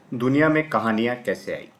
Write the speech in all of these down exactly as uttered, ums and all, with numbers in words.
दुनिया में कहानियां कैसे आई।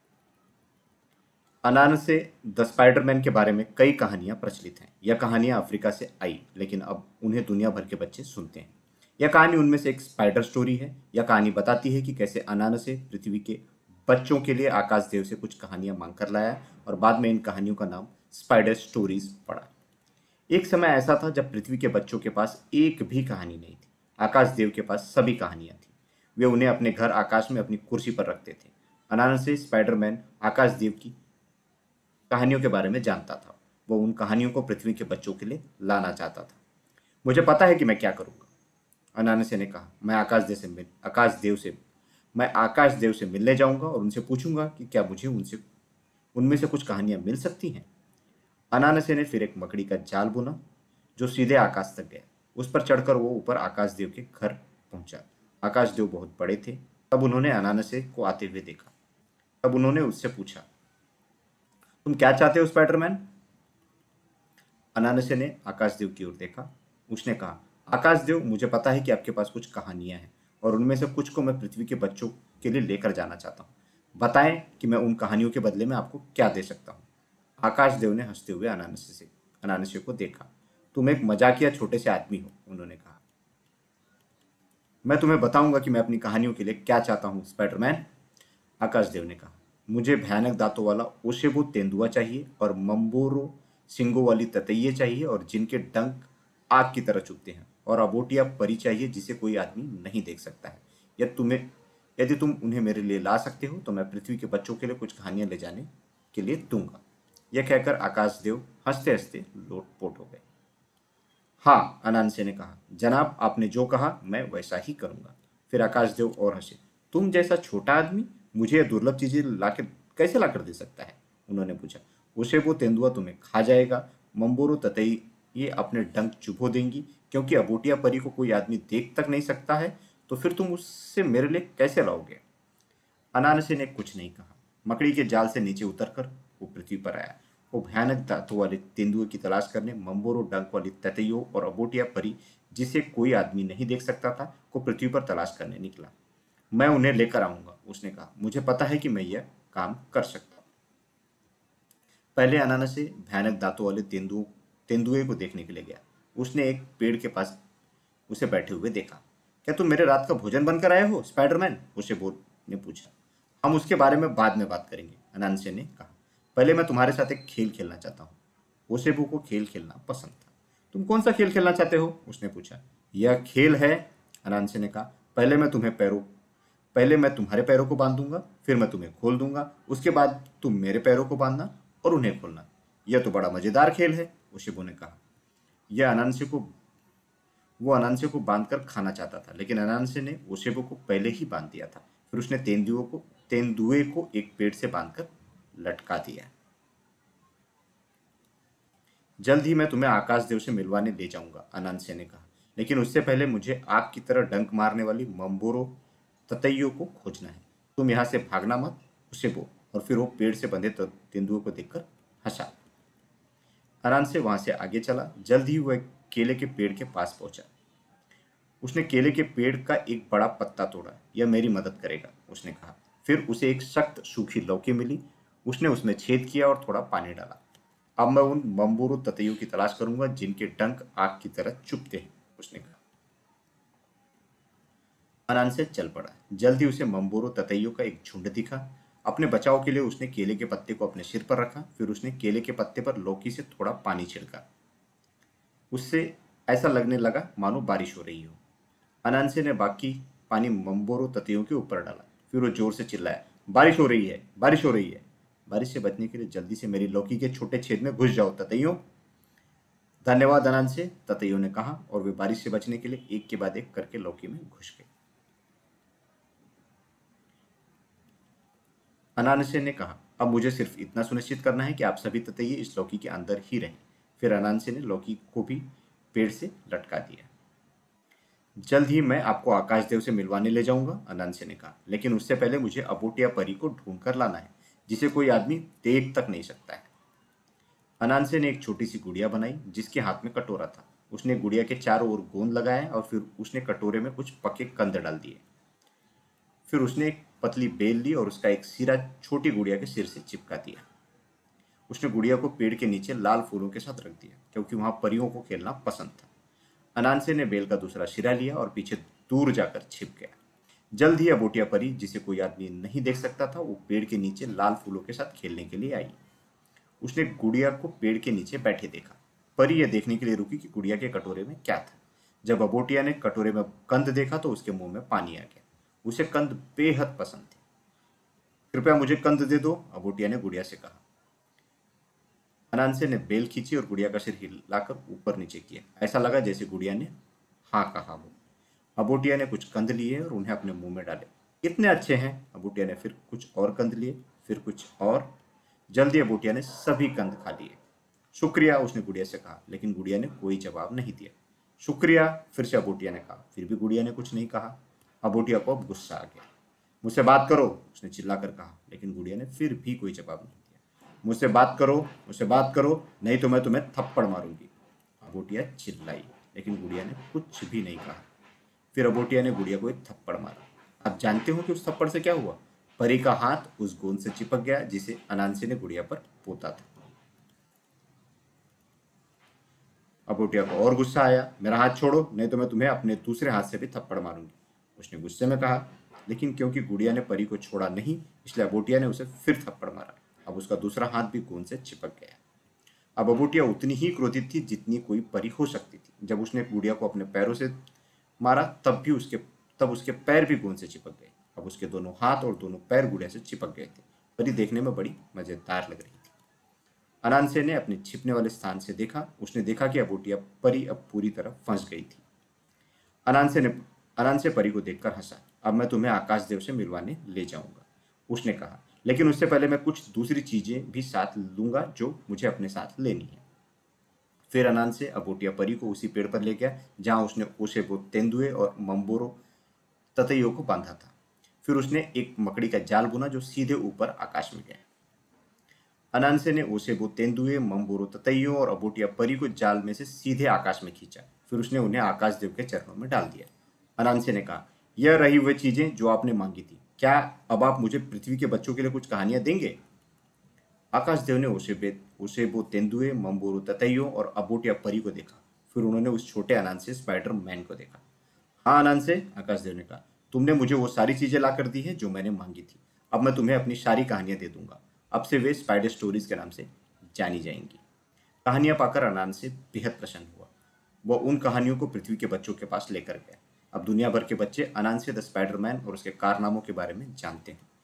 अनान से द स्पाइडरमैन के बारे में कई कहानियां प्रचलित हैं। यह कहानियां अफ्रीका से आई, लेकिन अब उन्हें दुनिया भर के बच्चे सुनते हैं। यह कहानी उनमें से एक स्पाइडर स्टोरी है। यह कहानी बताती है कि कैसे अनान से पृथ्वी के बच्चों के लिए आकाश देव से कुछ कहानियां मांग कर लाया और बाद में इन कहानियों का नाम स्पाइडर स्टोरीज पड़ा। एक समय ऐसा था जब पृथ्वी के बच्चों के पास एक भी कहानी नहीं थी। आकाश देव के पास सभी कहानियां थी। वे उन्हें अपने घर आकाश में अपनी कुर्सी पर रखते थे। अनान से स्पाइडरमैन आकाश देव की कहानियों के बारे में जानता था। वो उन कहानियों को पृथ्वी के बच्चों के लिए लाना चाहता था। मुझे पता है कि मैं क्या करूंगा, अनानसे ने कहा। मैं आकाश देव से मिल आकाश देव से मैं आकाश देव से मिलने जाऊंगा और उनसे पूछूंगा कि क्या मुझे उनसे उनमें से कुछ कहानियां मिल सकती हैं। अनानसे ने फिर एक मकड़ी का जाल बुना जो सीधे आकाश तक गया। उस पर चढ़कर वो ऊपर आकाश देव के घर पहुंचा। आकाश देव बहुत बड़े थे। तब उन्होंने अनानसे को आते हुए देखा। तब उन्होंने उससे पूछा, तुम क्या चाहते हो स्पाइडरमैन? अनानसे ने आकाशदेव की ओर देखा। उसने कहा, आकाशदेव, मुझे पता है कि आपके पास कुछ कहानियां हैं और उनमें से कुछ को मैं पृथ्वी के बच्चों के लिए लेकर जाना चाहता हूँ। बताएं कि मैं उन कहानियों के बदले में आपको क्या दे सकता हूँ। आकाशदेव ने हंसते हुए अनानसे से अनानसे को देखा। तुम एक मजाकिया छोटे से आदमी हो, उन्होंने कहा। मैं तुम्हें बताऊंगा कि मैं अपनी कहानियों के लिए क्या चाहता हूँ स्पाइडरमैन, आकाशदेव ने कहा। मुझे भयानक दांतों वाला ओशेबो तेंदुआ चाहिए और मंबोरो सिंगों वाली ततैये चाहिए और जिनके डंक आग की तरह चुभते हैं, और अबोटिया परी चाहिए जिसे कोई आदमी नहीं देख सकता है। यदि तुम्हें यदि तुम उन्हें मेरे लिए ला सकते हो तो मैं पृथ्वी के बच्चों के लिए कुछ कहानियां ले जाने के लिए दूंगा। यह कहकर आकाशदेव हंसते हंसते लोटपोट हो गए। हाँ, अनानसे ने कहा, जनाब, आपने जो कहा मैं वैसा ही करूंगा। फिर आकाशदेव और हंसे। तुम जैसा छोटा आदमी मुझे यह दुर्लभ चीजें लाकर कैसे लाकर दे सकता है? उन्होंने पूछा। उसे वो तेंदुआ तुम्हें खा जाएगा। मंबोरो ततई ये अपने डंक चुभो देंगी, क्योंकि अबोटिया परी को कोई आदमी देख तक नहीं सकता है। तो फिर तुम उससे मेरे लिए कैसे लाओगे? अनानसे ने कुछ नहीं कहा। मकड़ी के जाल से नीचे उतरकर वो पृथ्वी पर आया। वो भयानक दांतों वाले तेंदुए की तलाश करने मंबोरो डंक वाली ततैयों और अबोटिया परी, जिसे कोई आदमी नहीं देख सकता था, को पृथ्वी पर तलाश करने निकला। मैं उन्हें लेकर आऊंगा, उसने कहा। मुझे पता है कि मैं यह काम कर सकता हूँ। पहले अनानसे भयानक दांतों वाले तेंदुओं तेंदुए को देखने के लिए गया। उसने एक पेड़ के पास उसे बैठे हुए देखा। क्या तुम मेरे रात का भोजन बनकर आए हो स्पाइडरमैन? उसे बोल ने पूछा। हम उसके बारे में बाद में बात करेंगे, अनानसे ने कहा। पहले मैं तुम्हारे साथ एक खेल खेलना चाहता हूँ। ओसेबू को खेल खेलना पसंद था। तुम कौन सा खेल खेलना चाहते हो? उसने पूछा। यह खेल है, अनानसे ने कहा। पहले मैं तुम्हें पैरों पहले मैं तुम्हारे पैरों को बांध दूंगा, फिर मैं तुम्हें खोल दूंगा, उसके बाद तुम मेरे पैरों को बांधना और उन्हें खोलना। यह तो बड़ा मजेदार खेल है, ओशेबू ने कहा। यह अनानसे को वो अनानसे को बांधकर खाना चाहता था, लेकिन अनानसे ने ओशेबो को पहले ही बांध दिया था। फिर उसने तेंदुए को तेंदुए को एक पेड़ से बांधकर लटका दिया। जल्द ही मैं तुम्हें आकाशदेव से मिलवाने ले जाऊंगा, अनानसे ने कहा। लेकिन उससे पहले मुझे आग की तरह डंक मारने वाली मंबोरो ततैयों को खोजना है। तुम यहाँ से भागना मत, ओशेबो। और फिर वो पेड़ से बंधे तेंदुए को देखकर हंसा। अनानसे वहां से आगे चला। जल्द ही वह केले के पेड़ के पास पहुंचा। उसने केले के पेड़ का एक बड़ा पत्ता तोड़ा। यह मेरी मदद करेगा, उसने कहा। फिर उसे एक सख्त सूखी लौकी मिली। उसने उसमें छेद किया और थोड़ा पानी डाला। अब मैं उन बम्बूरू ततैयों की तलाश करूंगा जिनके डंक आग की तरह चुभते हैं, उसने कहा। अनान से चल पड़ा। जल्द ही उसे मंबोरो ततैयों का एक झुंड दिखा। अपने बचाव के लिए उसने केले के पत्ते को अपने सिर पर रखा। फिर उसने केले के पत्ते पर लौकी से थोड़ा पानी छिड़का। उससे ऐसा लगने लगा मानो बारिश हो रही हो। अनानसे ने बाकी पानी मंबोरो ततैयों के ऊपर डाला। फिर वो जोर से चिल्लाया, बारिश हो रही है, बारिश हो रही है। बारिश से बचने के लिए जल्दी से मेरी लौकी के छोटे छेद में घुस जाओ ततैयों। धन्यवाद अनानसे, ततैयों ने कहा, और वे बारिश से बचने के लिए एक के बाद एक करके लौकी में घुस गए। अनानसे ने कहा, अब मुझे सिर्फ इतना सुनिश्चित करना है कि आप सभी ततैये इस लौकी के अंदर ही रहें। फिर अनानसे ने लौकी को भी पेड़ से लटका दिया। जल्द ही मैं आपको आकाशदेव से मिलवाने ले जाऊंगा, अनानसे ने कहा। लेकिन उससे पहले मुझे अबोटिया परी को ढूंढ कर लाना है, जिसे कोई आदमी देख तक नहीं सकता है। अनानसे ने एक छोटी सी गुड़िया बनाई जिसके हाथ में कटोरा था। उसने गुड़िया के चारों ओर गोंद लगाया और फिर उसने कटोरे में कुछ पके कंद डाल दिए। फिर उसने एक पतली बेल ली और उसका एक सिरा छोटी गुड़िया के सिर से चिपका दिया। उसने गुड़िया को पेड़ के नीचे लाल फूलों के साथ रख दिया, क्योंकि वहां परियों को खेलना पसंद था। अनानसे ने बेल का दूसरा सिरा लिया और पीछे दूर जाकर छिप गया। जल्द ही अबोटिया परी, जिसे कोई आदमी नहीं देख सकता था, वो पेड़ के नीचे लाल फूलों के साथ खेलने के लिए आई। उसने गुड़िया को पेड़ के नीचे बैठे देखा। परी यह देखने के लिए रुकी कि गुड़िया के कटोरे में क्या था। जब अबोटिया ने कटोरे में कंद देखा तो उसके मुंह में पानी आ गया। उसे कंद बेहद पसंद थे। कृपया मुझे कंद दे दो, अबोटिया ने गुड़िया से कहा। अनानसे ने बेल खींची और गुड़िया का सिर हिलाकर ऊपर नीचे किया। ऐसा लगा जैसे गुड़िया ने हाँ कहा हो। अबोटिया ने कुछ कंद लिए और उन्हें अपने मुंह में डाले। कितने अच्छे हैं। अबोटिया ने फिर कुछ और कंद लिए, फिर कुछ और। जल्दी अबोटिया ने सभी कंद खा लिए। शुक्रिया, उसने गुड़िया से कहा, लेकिन गुड़िया ने कोई जवाब नहीं दिया। शुक्रिया, फिर से अबोटिया ने कहा। फिर भी गुड़िया ने कुछ नहीं कहा। अबोटिया को अब गुस्सा आ गया। मुझसे बात करो, उसने चिल्लाकर कहा, लेकिन गुड़िया ने फिर भी कोई जवाब नहीं दिया। मुझसे बात करो, मुझसे बात करो, नहीं तो मैं तुम्हें थप्पड़ मारूंगी, अबोटिया चिल्लाई, लेकिन गुड़िया ने कुछ भी नहीं कहा। फिर अबोटिया ने गुड़िया को एक थप्पड़ मारा। आप जानते हो कि उस थप्पड़ से क्या हुआ? परी का हाथ उस गोंद से चिपक गया जिसे अनानसे ने गुड़िया पर पोता था। अबोटिया को और गुस्सा आया। मेरा हाथ छोड़ो, नहीं तो मैं तुम्हें अपने दूसरे हाथ से भी थप्पड़ मारूंगी, उसने गुस्से में कहा। लेकिन क्योंकि गुड़िया ने परी को छोड़ा नहीं, इसलिए अबोटिया ने उसे फिर थप्पड़ मारा। अब उसका दूसरा हाथ भी गोंद से चिपक गया। अब अबोटिया उतनी ही क्रोधित थी जितनी कोई परी हो सकती थी। जब उसने गुड़िया को अपने पैरों से मारा तब भी उसके तब उसके पैर भी गोंद से चिपक गए। अब उसके दोनों हाथ और दोनों पैर गुड़िया से चिपक गए थे। परी देखने में बड़ी मजेदार लग रही थी। अनानसे ने अपने छिपने वाले स्थान से देखा। उसने देखा कि अबोटिया परी अब पूरी तरह फंस गई थी। अनानसे ने अनानसे परी को देखकर हंसा। अब मैं तुम्हें आकाशदेव से मिलवाने ले जाऊंगा, उसने कहा, लेकिन उससे पहले मैं कुछ दूसरी चीजें भी साथ लूंगा जो मुझे अपने साथ लेनी है। फिर अनानसे अबोटिया परी को उसी पेड़ पर ले गया जहां उसने ओसेबो तेंदुए और मंबोरो ततैयों को बांधा था। फिर उसने एक मकड़ी का जाल बुना जो सीधे ऊपर आकाश में गया। अनानसे ने ओसेबो तेंदुए, मंबोरो ततैयों और अबोटिया परी को जाल में से सीधे आकाश में खींचा। फिर उसने उन्हें आकाशदेव के चरणों में डाल दिया। अनानसे ने कहा, यह रही वह चीजें जो आपने मांगी थी। क्या अब आप मुझे पृथ्वी के बच्चों के लिए कुछ कहानियां देंगे? आकाशदेव ने ओसेबे ओसेबो तेंदुए, मंबोरो ततैयों और अबोटिया परी को देखा। फिर उन्होंने उस छोटे अनानसे स्पाइडर मैन को देखा। हाँ अनानसे, आकाशदेव ने कहा, तुमने मुझे वो सारी चीजें ला कर दी है जो मैंने मांगी थी। अब मैं तुम्हें अपनी सारी कहानियां दे दूंगा। अब से वे स्पाइडर स्टोरीज के नाम से जानी जाएंगी। कहानियां पाकर अनानसे बेहद प्रसन्न हुआ। वह उन कहानियों को पृथ्वी के बच्चों के पास लेकर गया। अब दुनिया भर के बच्चे अनानसे द स्पाइडरमैन और उसके कारनामों के बारे में जानते हैं।